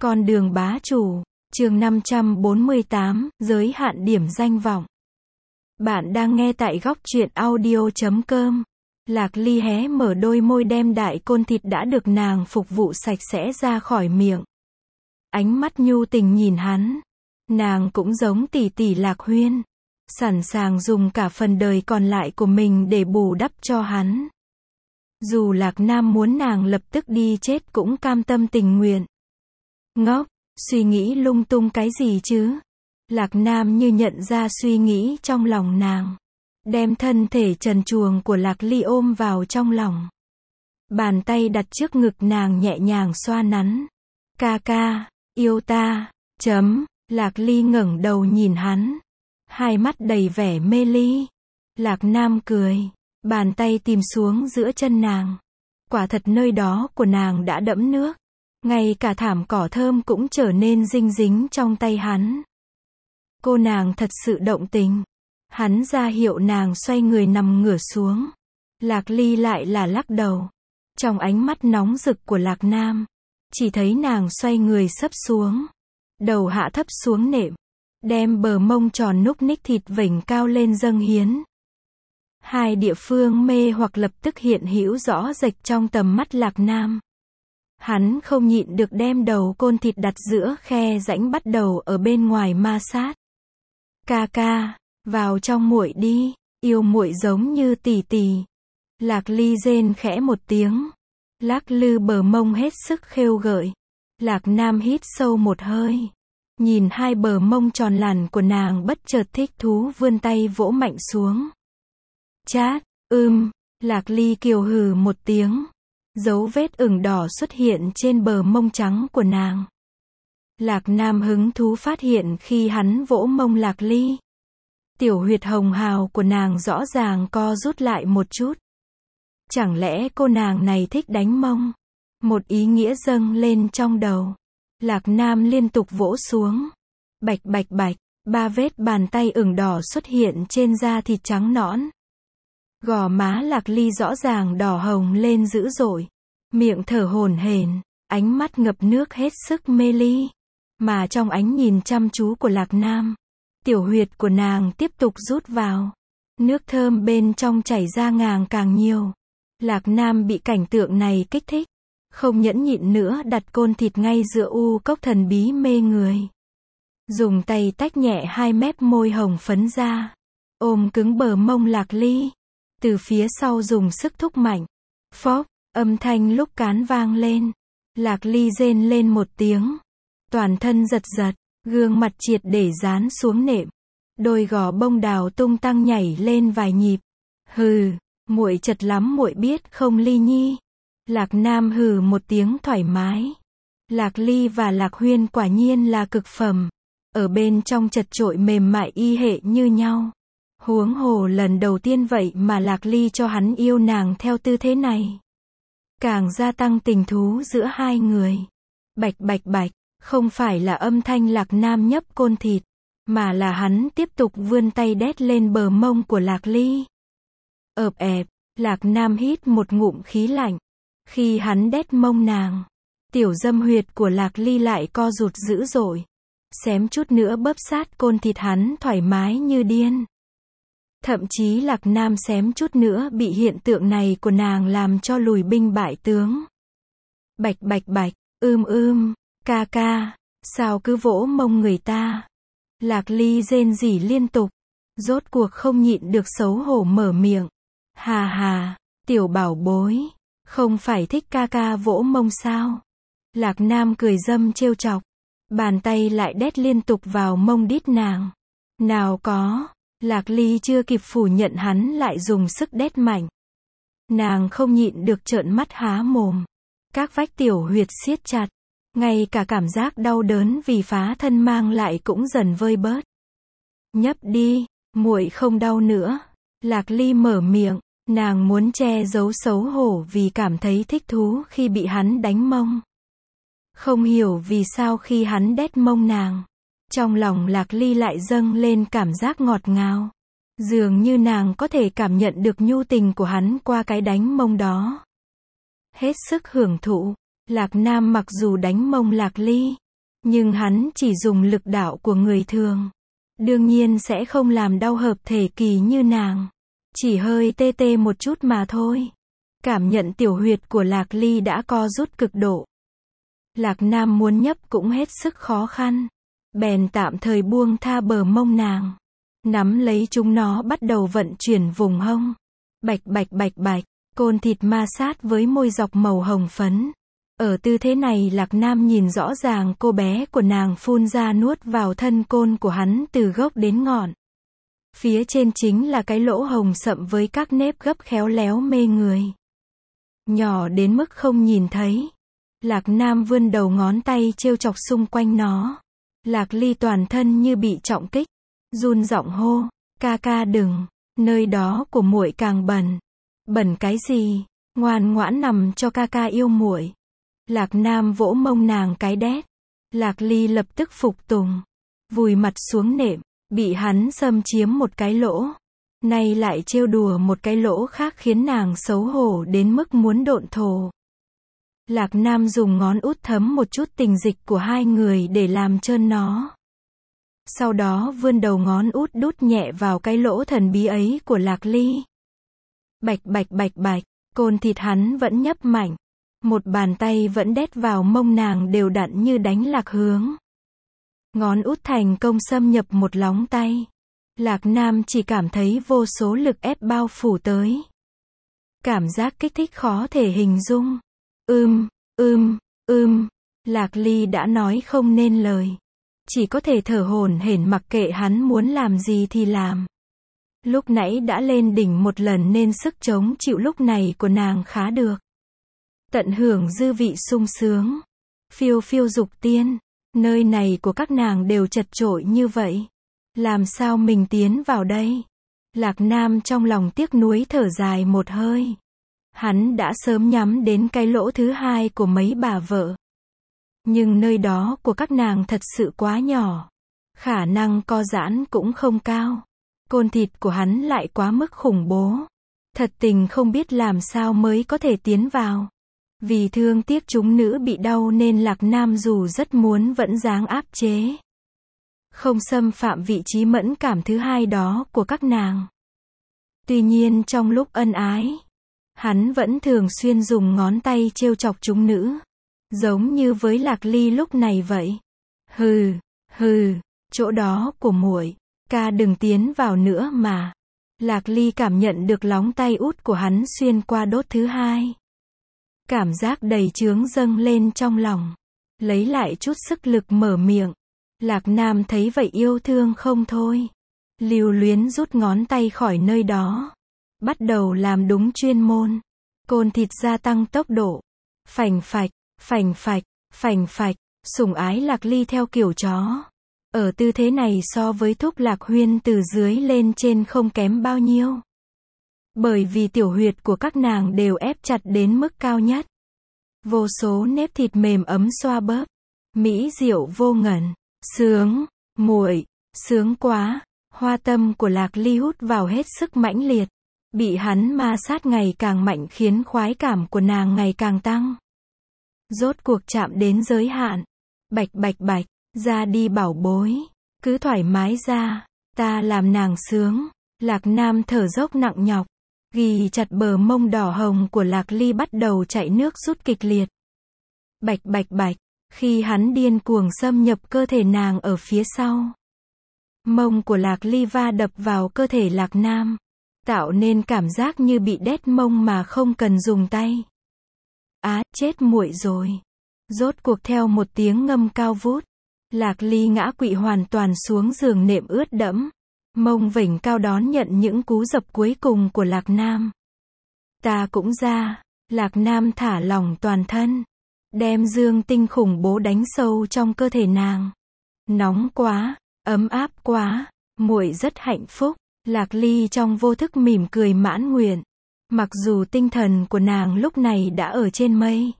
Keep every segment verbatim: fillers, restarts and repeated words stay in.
Con đường bá chủ, chương năm trăm bốn mươi tám, giới hạn điểm danh vọng. Bạn đang nghe tại góc truyện audio chấm com. Lạc Ly hé mở đôi môi đem đại côn thịt đã được nàng phục vụ sạch sẽ ra khỏi miệng. Ánh mắt nhu tình nhìn hắn. Nàng cũng giống tỷ tỷ Lạc Huyên. Sẵn sàng dùng cả phần đời còn lại của mình để bù đắp cho hắn. Dù Lạc Nam muốn nàng lập tức đi chết cũng cam tâm tình nguyện. Ngốc, suy nghĩ lung tung cái gì chứ? Lạc Nam như nhận ra suy nghĩ trong lòng nàng. Đem thân thể trần truồng của Lạc Ly ôm vào trong lòng. Bàn tay đặt trước ngực nàng nhẹ nhàng xoa nắn. Ca ca, yêu ta, chấm, Lạc Ly ngẩng đầu nhìn hắn. Hai mắt đầy vẻ mê ly. Lạc Nam cười, bàn tay tìm xuống giữa chân nàng. Quả thật nơi đó của nàng đã đẫm nước. Ngay cả thảm cỏ thơm cũng trở nên dinh dính trong tay hắn. Cô nàng thật sự động tình. Hắn ra hiệu nàng xoay người nằm ngửa xuống. Lạc Ly lại là lắc đầu. Trong ánh mắt nóng rực của Lạc Nam, chỉ thấy nàng xoay người sấp xuống. Đầu hạ thấp xuống nệm. Đem bờ mông tròn núc ních thịt vểnh cao lên dâng hiến. Hai địa phương mê hoặc lập tức hiện hữu rõ rệt trong tầm mắt Lạc Nam. Hắn không nhịn được đem đầu côn thịt đặt giữa khe rãnh bắt đầu ở bên ngoài ma sát. Ca ca, vào trong muội đi, yêu muội giống như tỷ tỷ. Lạc Ly rên khẽ một tiếng. Lắc lư bờ mông hết sức khêu gợi. Lạc Nam hít sâu một hơi. Nhìn hai bờ mông tròn làn của nàng bất chợt thích thú vươn tay vỗ mạnh xuống. Chát, ưm, Lạc Ly kiều hừ một tiếng. Dấu vết ửng đỏ xuất hiện trên bờ mông trắng của nàng. Lạc Nam hứng thú phát hiện khi hắn vỗ mông Lạc Ly. Tiểu huyệt hồng hào của nàng rõ ràng co rút lại một chút. Chẳng lẽ cô nàng này thích đánh mông? Một ý nghĩa dâng lên trong đầu. Lạc Nam liên tục vỗ xuống. Bạch bạch bạch, ba vết bàn tay ửng đỏ xuất hiện trên da thịt trắng nõn. Gò má Lạc Ly rõ ràng đỏ hồng lên dữ dội. Miệng thở hổn hển, ánh mắt ngập nước hết sức mê ly. Mà trong ánh nhìn chăm chú của Lạc Nam, tiểu huyệt của nàng tiếp tục rút vào. Nước thơm bên trong chảy ra ngàng càng nhiều. Lạc Nam bị cảnh tượng này kích thích. Không nhẫn nhịn nữa đặt côn thịt ngay giữa u cốc thần bí mê người. Dùng tay tách nhẹ hai mép môi hồng phấn ra. Ôm cứng bờ mông Lạc Ly. Từ phía sau dùng sức thúc mạnh. Phốc, âm thanh lúc cán vang lên. Lạc Ly rên lên một tiếng. Toàn thân giật giật, gương mặt triệt để dán xuống nệm. Đôi gò bông đào tung tăng nhảy lên vài nhịp. Hừ, muội chật lắm muội biết không Ly nhi. Lạc Nam hừ một tiếng thoải mái. Lạc Ly và Lạc Huyên quả nhiên là cực phẩm. Ở bên trong chật chội mềm mại y hệ như nhau. Huống hồ lần đầu tiên vậy mà Lạc Ly cho hắn yêu nàng theo tư thế này. Càng gia tăng tình thú giữa hai người. Bạch bạch bạch, không phải là âm thanh Lạc Nam nhấp côn thịt, mà là hắn tiếp tục vươn tay đét lên bờ mông của Lạc Ly. Ợp ẹp, Lạc Nam hít một ngụm khí lạnh. Khi hắn đét mông nàng, tiểu dâm huyệt của Lạc Ly lại co rụt dữ dội. Xém chút nữa bóp sát côn thịt hắn thoải mái như điên. Thậm chí Lạc Nam xém chút nữa bị hiện tượng này của nàng làm cho lùi binh bại tướng. Bạch bạch bạch, ưm ưm, ca ca, sao cứ vỗ mông người ta? Lạc Ly rên rỉ liên tục. Rốt cuộc không nhịn được xấu hổ mở miệng. Hà hà, tiểu bảo bối, không phải thích ca ca vỗ mông sao? Lạc Nam cười dâm trêu chọc. Bàn tay lại đét liên tục vào mông đít nàng. Nào có. Lạc Ly chưa kịp phủ nhận hắn lại dùng sức đét mạnh. Nàng không nhịn được trợn mắt há mồm. Các vách tiểu huyệt siết chặt. Ngay cả cảm giác đau đớn vì phá thân mang lại cũng dần vơi bớt. Nhấp đi, muội không đau nữa. Lạc Ly mở miệng. Nàng muốn che giấu xấu hổ vì cảm thấy thích thú khi bị hắn đánh mông. Không hiểu vì sao khi hắn đét mông nàng, trong lòng Lạc Ly lại dâng lên cảm giác ngọt ngào. Dường như nàng có thể cảm nhận được nhu tình của hắn qua cái đánh mông đó. Hết sức hưởng thụ, Lạc Nam mặc dù đánh mông Lạc Ly, Nhưng hắn chỉ dùng lực đạo của người thường. Đương nhiên sẽ không làm đau hợp thể kỳ như nàng. Chỉ hơi tê tê một chút mà thôi. Cảm nhận tiểu huyệt của Lạc Ly đã co rút cực độ. Lạc Nam muốn nhấp cũng hết sức khó khăn. Bèn tạm thời buông tha bờ mông nàng. Nắm lấy chúng nó bắt đầu vận chuyển vùng hông. Bạch bạch bạch bạch, côn thịt ma sát với môi dọc màu hồng phấn. Ở tư thế này Lạc Nam nhìn rõ ràng cô bé của nàng phun ra nuốt vào thân côn của hắn từ gốc đến ngọn. Phía trên chính là cái lỗ hồng sậm với các nếp gấp khéo léo mê người. Nhỏ đến mức không nhìn thấy. Lạc Nam vươn đầu ngón tay trêu chọc xung quanh nó. Lạc Ly toàn thân như bị trọng kích. Run giọng hô, ca ca đừng, nơi đó của muội càng bẩn. Bẩn cái gì, ngoan ngoãn nằm cho ca ca yêu muội. Lạc Nam vỗ mông nàng cái đét. Lạc Ly lập tức phục tùng. Vùi mặt xuống nệm, bị hắn xâm chiếm một cái lỗ. Nay lại trêu đùa một cái lỗ khác khiến nàng xấu hổ đến mức muốn độn thổ. Lạc Nam dùng ngón út thấm một chút tình dịch của hai người để làm trơn nó. Sau đó vươn đầu ngón út đút nhẹ vào cái lỗ thần bí ấy của Lạc Ly. Bạch bạch bạch bạch, côn thịt hắn vẫn nhấp mạnh. Một bàn tay vẫn đét vào mông nàng đều đặn như đánh lạc hướng. Ngón út thành công xâm nhập một lóng tay. Lạc Nam chỉ cảm thấy vô số lực ép bao phủ tới. Cảm giác kích thích khó thể hình dung. Ưm, ưm, ưm, Lạc Ly đã nói không nên lời. Chỉ có thể thở hổn hển mặc kệ hắn muốn làm gì thì làm. Lúc nãy đã lên đỉnh một lần nên sức chống chịu lúc này của nàng khá được. Tận hưởng dư vị sung sướng. Phiêu phiêu dục tiên. Nơi này của các nàng đều chật chội như vậy. Làm sao mình tiến vào đây? Lạc Nam trong lòng tiếc nuối thở dài một hơi. Hắn đã sớm nhắm đến cái lỗ thứ hai của mấy bà vợ. Nhưng nơi đó của các nàng thật sự quá nhỏ. Khả năng co giãn cũng không cao. Côn thịt của hắn lại quá mức khủng bố. Thật tình không biết làm sao mới có thể tiến vào. Vì thương tiếc chúng nữ bị đau nên Lạc Nam dù rất muốn vẫn dáng áp chế. Không xâm phạm vị trí mẫn cảm thứ hai đó của các nàng. Tuy nhiên trong lúc ân ái, hắn vẫn thường xuyên dùng ngón tay trêu chọc chúng nữ. Giống như với Lạc Ly lúc này vậy. Hừ, hừ, chỗ đó của muội, ca đừng tiến vào nữa mà. Lạc Ly cảm nhận được lóng tay út của hắn xuyên qua đốt thứ hai. Cảm giác đầy chướng dâng lên trong lòng. Lấy lại chút sức lực mở miệng. Lạc Nam thấy vậy yêu thương không thôi. Lưu luyến rút ngón tay khỏi nơi đó. Bắt đầu làm đúng chuyên môn. Côn thịt gia tăng tốc độ. Phành phạch, phành phạch, phành phạch. Sủng ái Lạc Ly theo kiểu chó. Ở tư thế này so với thúc Lạc Huyên từ dưới lên trên không kém bao nhiêu. Bởi vì tiểu huyệt của các nàng đều ép chặt đến mức cao nhất. Vô số nếp thịt mềm ấm xoa bóp. Mỹ diệu vô ngần. Sướng, muội, sướng quá. Hoa tâm của Lạc Ly hút vào hết sức mãnh liệt. Bị hắn ma sát ngày càng mạnh khiến khoái cảm của nàng ngày càng tăng. Rốt cuộc chạm đến giới hạn. Bạch bạch bạch, ra đi bảo bối. Cứ thoải mái ra. Ta làm nàng sướng. Lạc Nam thở dốc nặng nhọc. Ghi chặt bờ mông đỏ hồng của Lạc Ly bắt đầu chạy nước rút kịch liệt. Bạch bạch bạch, khi hắn điên cuồng xâm nhập cơ thể nàng ở phía sau. Mông của Lạc Ly va đập vào cơ thể Lạc Nam. Tạo nên cảm giác như bị đét mông mà không cần dùng tay. Á, chết muội rồi. Rốt cuộc theo một tiếng ngâm cao vút. Lạc Ly ngã quỵ hoàn toàn xuống giường nệm ướt đẫm. Mông vểnh cao đón nhận những cú dập cuối cùng của Lạc Nam. Ta cũng ra. Lạc Nam thả lỏng toàn thân. Đem dương tinh khủng bố đánh sâu trong cơ thể nàng. Nóng quá, ấm áp quá, muội rất hạnh phúc. Lạc Ly trong vô thức mỉm cười mãn nguyện. Mặc dù tinh thần của nàng lúc này đã ở trên mây.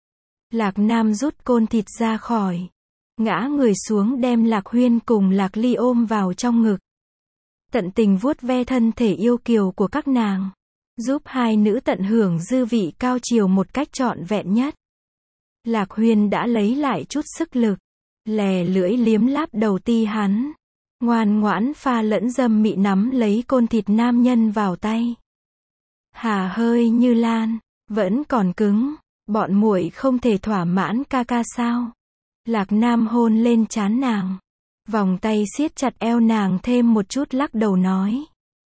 Lạc Nam rút côn thịt ra khỏi. Ngã người xuống đem Lạc Huyên cùng Lạc Ly ôm vào trong ngực. Tận tình vuốt ve thân thể yêu kiều của các nàng. Giúp hai nữ tận hưởng dư vị cao chiều một cách trọn vẹn nhất. Lạc Huyên đã lấy lại chút sức lực. lè lưỡi liếm láp đầu ti hắn, ngoan ngoãn pha lẫn dâm mị nắm lấy côn thịt nam nhân vào tay. Hà hơi như lan, vẫn còn cứng, bọn muội không thể thỏa mãn ca ca sao? Lạc Nam hôn lên trán nàng, vòng tay siết chặt eo nàng thêm một chút, lắc đầu nói.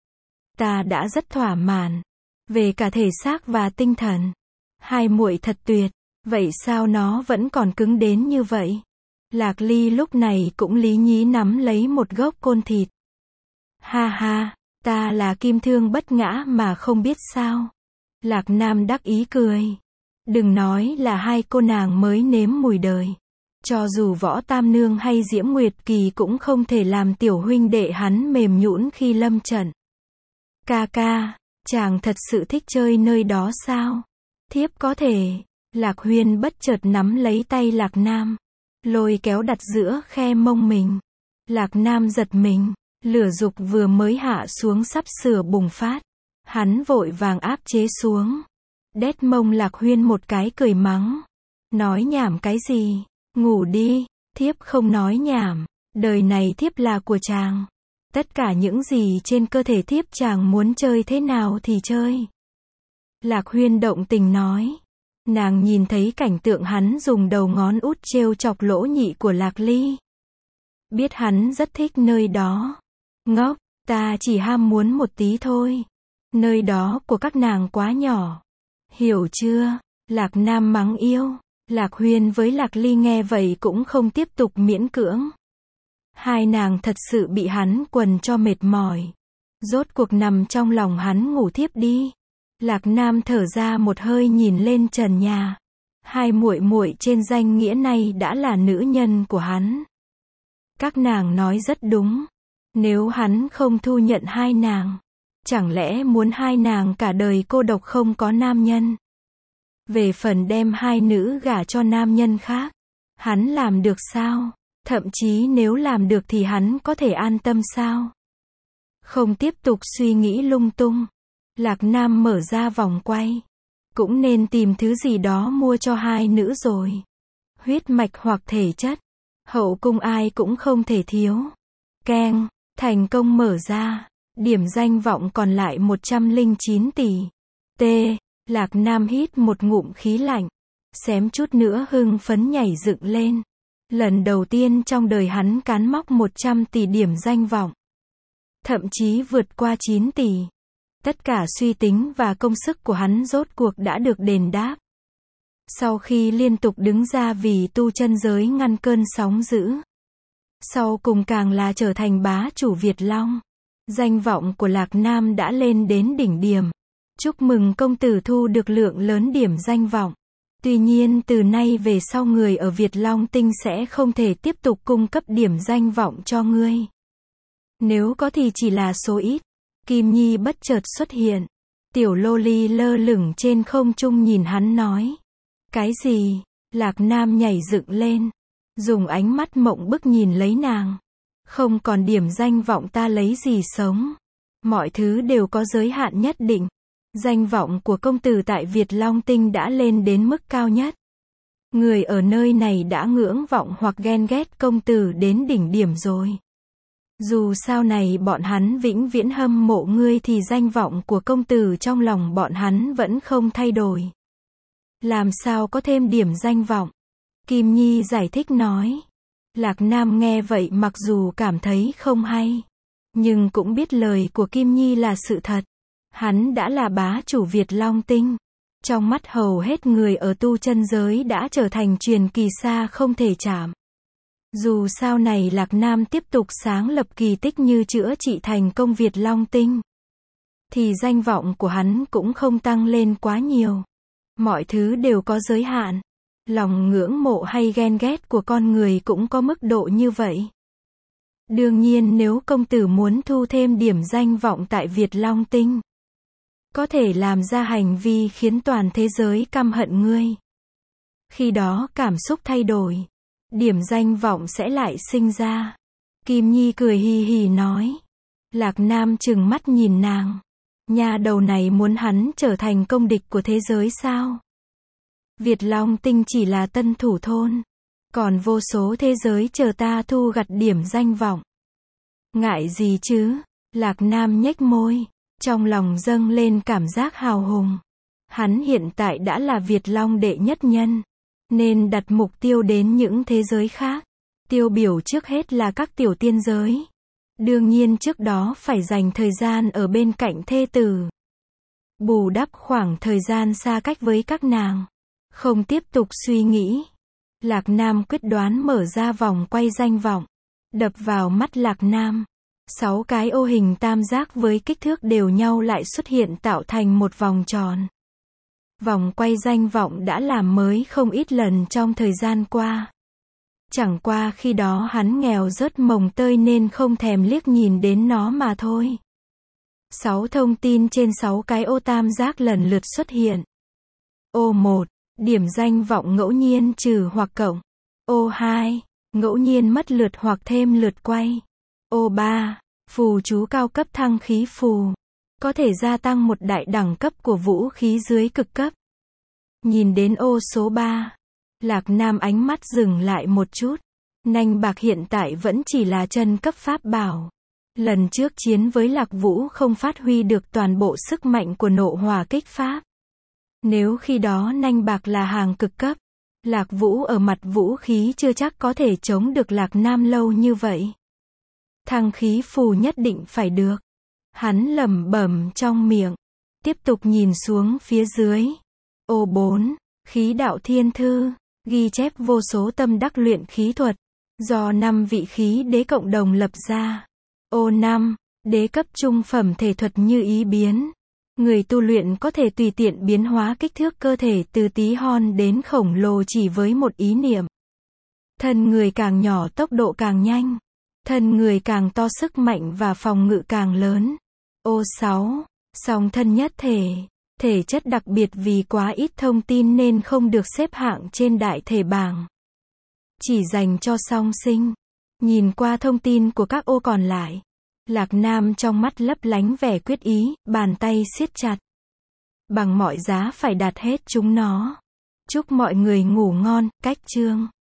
Ta đã rất thỏa mãn, về cả thể xác và tinh thần. Hai muội thật tuyệt, vậy sao nó vẫn còn cứng đến như vậy? Lạc Ly lúc này cũng lý nhí nắm lấy một gốc côn thịt. Ha ha, ta là kim thương bất ngã mà không biết sao. Lạc Nam đắc ý cười. Đừng nói là hai cô nàng mới nếm mùi đời. Cho dù Võ Tam Nương hay Diễm Nguyệt Kỳ cũng không thể làm tiểu huynh đệ hắn mềm nhũn khi lâm trận. Ca ca, chàng thật sự thích chơi nơi đó sao? Thiếp có thể. Lạc Huyên bất chợt nắm lấy tay Lạc Nam, lôi kéo đặt giữa khe mông mình. Lạc Nam giật mình, lửa dục vừa mới hạ xuống sắp sửa bùng phát. Hắn vội vàng áp chế xuống. Đét mông Lạc Huyên một cái cười mắng. Nói nhảm cái gì? Ngủ đi, thiếp không nói nhảm. Đời này thiếp là của chàng. Tất cả những gì trên cơ thể thiếp chàng muốn chơi thế nào thì chơi. Lạc Huyên động tình nói. Nàng nhìn thấy cảnh tượng hắn dùng đầu ngón út trêu chọc lỗ nhị của Lạc Ly. Biết hắn rất thích nơi đó. Ngốc, ta chỉ ham muốn một tí thôi. Nơi đó của các nàng quá nhỏ. Hiểu chưa? Lạc Nam mắng yêu. Lạc Huyên với Lạc Ly nghe vậy cũng không tiếp tục miễn cưỡng. Hai nàng thật sự bị hắn quần cho mệt mỏi. Rốt cuộc nằm trong lòng hắn ngủ thiếp đi. Lạc Nam thở ra một hơi nhìn lên trần nhà. Hai muội muội trên danh nghĩa này đã là nữ nhân của hắn. Các nàng nói rất đúng. Nếu hắn không thu nhận hai nàng, chẳng lẽ muốn hai nàng cả đời cô độc không có nam nhân? Về phần đem hai nữ gả cho nam nhân khác, hắn làm được sao? Thậm chí nếu làm được thì hắn có thể an tâm sao? Không tiếp tục suy nghĩ lung tung. Lạc Nam mở ra vòng quay. Cũng nên tìm thứ gì đó mua cho hai nữ rồi. Huyết mạch hoặc thể chất. Hậu cung ai cũng không thể thiếu. Keng, thành công mở ra. Điểm danh vọng còn lại một trăm lẻ chín tỷ. T. Lạc Nam hít một ngụm khí lạnh. Xém chút nữa hưng phấn nhảy dựng lên. Lần đầu tiên trong đời hắn cán móc một trăm tỷ điểm danh vọng. Thậm chí vượt qua chín tỷ. Tất cả suy tính và công sức của hắn rốt cuộc đã được đền đáp. Sau khi liên tục đứng ra vì tu chân giới ngăn cơn sóng dữ. Sau cùng càng là trở thành bá chủ Việt Long. Danh vọng của Lạc Nam đã lên đến đỉnh điểm. Chúc mừng công tử thu được lượng lớn điểm danh vọng. Tuy nhiên từ nay về sau người ở Việt Long Tinh sẽ không thể tiếp tục cung cấp điểm danh vọng cho ngươi. Nếu có thì chỉ là số ít. Kim Nhi bất chợt xuất hiện. Tiểu loli lơ lửng trên không trung nhìn hắn nói. Cái gì? Lạc Nam nhảy dựng lên. Dùng ánh mắt mộng bức nhìn lấy nàng. Không còn điểm danh vọng ta lấy gì sống. Mọi thứ đều có giới hạn nhất định. Danh vọng của công tử tại Việt Long Tinh đã lên đến mức cao nhất. Người ở nơi này đã ngưỡng vọng hoặc ghen ghét công tử đến đỉnh điểm rồi. Dù sau này bọn hắn vĩnh viễn hâm mộ ngươi thì danh vọng của công tử trong lòng bọn hắn vẫn không thay đổi. Làm sao có thêm điểm danh vọng? Kim Nhi giải thích nói. Lạc Nam nghe vậy mặc dù cảm thấy không hay, nhưng cũng biết lời của Kim Nhi là sự thật. Hắn đã là bá chủ Việt Long Tinh. Trong mắt hầu hết người ở tu chân giới đã trở thành truyền kỳ xa không thể chạm. Dù sau này Lạc Nam tiếp tục sáng lập kỳ tích như chữa trị thành công Việt Long Tinh, thì danh vọng của hắn cũng không tăng lên quá nhiều. Mọi thứ đều có giới hạn. Lòng ngưỡng mộ hay ghen ghét của con người cũng có mức độ như vậy. Đương nhiên nếu công tử muốn thu thêm điểm danh vọng tại Việt Long Tinh, có thể làm ra hành vi khiến toàn thế giới căm hận ngươi. Khi đó cảm xúc thay đổi, điểm danh vọng sẽ lại sinh ra. Kim Nhi cười hì hì nói. Lạc Nam trừng mắt nhìn nàng. Nhà đầu này muốn hắn trở thành công địch của thế giới sao? Việt Long Tinh chỉ là tân thủ thôn. Còn vô số thế giới chờ ta thu gặt điểm danh vọng. Ngại gì chứ? Lạc Nam nhếch môi, trong lòng dâng lên cảm giác hào hùng. Hắn hiện tại đã là Việt Long đệ nhất nhân, nên đặt mục tiêu đến những thế giới khác. Tiêu biểu trước hết là các tiểu tiên giới. Đương nhiên trước đó phải dành thời gian ở bên cạnh thê tử. Bù đắp khoảng thời gian xa cách với các nàng. Không tiếp tục suy nghĩ. Lạc Nam quyết đoán mở ra vòng quay danh vọng. Đập vào mắt Lạc Nam. Sáu cái ô hình tam giác với kích thước đều nhau lại xuất hiện tạo thành một vòng tròn. Vòng quay danh vọng đã làm mới không ít lần trong thời gian qua. Chẳng qua khi đó hắn nghèo rớt mồng tơi nên không thèm liếc nhìn đến nó mà thôi. Sáu thông tin trên sáu cái ô tam giác lần lượt xuất hiện. Ô một, điểm danh vọng ngẫu nhiên trừ hoặc cộng. Ô hai, ngẫu nhiên mất lượt hoặc thêm lượt quay. Ô ba, phù chú cao cấp thăng khí phù. Có thể gia tăng một đại đẳng cấp của vũ khí dưới cực cấp. Nhìn đến ô số ba, Lạc Nam ánh mắt dừng lại một chút. Nanh bạc hiện tại vẫn chỉ là chân cấp pháp bảo. Lần trước chiến với Lạc Vũ không phát huy được toàn bộ sức mạnh của nộ hỏa kích pháp. Nếu khi đó nanh bạc là hàng cực cấp, Lạc Vũ ở mặt vũ khí chưa chắc có thể chống được Lạc Nam lâu như vậy. Thăng khí phù nhất định phải được. Hắn lẩm bẩm trong miệng. Tiếp tục nhìn xuống phía dưới. Ô bốn, khí đạo thiên thư, ghi chép vô số tâm đắc luyện khí thuật, do năm vị khí đế cộng đồng lập ra. Ô năm, đế cấp trung phẩm thể thuật như ý biến. Người tu luyện có thể tùy tiện biến hóa kích thước cơ thể từ tí hon đến khổng lồ chỉ với một ý niệm. Thân người càng nhỏ tốc độ càng nhanh. Thân người càng to sức mạnh và phòng ngự càng lớn. Ô sáu, song thân nhất thể. Thể chất đặc biệt vì quá ít thông tin nên không được xếp hạng trên đại thể bảng. Chỉ dành cho song sinh. Nhìn qua thông tin của các ô còn lại. Lạc Nam trong mắt lấp lánh vẻ quyết ý, bàn tay siết chặt. Bằng mọi giá phải đạt hết chúng nó. Chúc mọi người ngủ ngon, cách chương.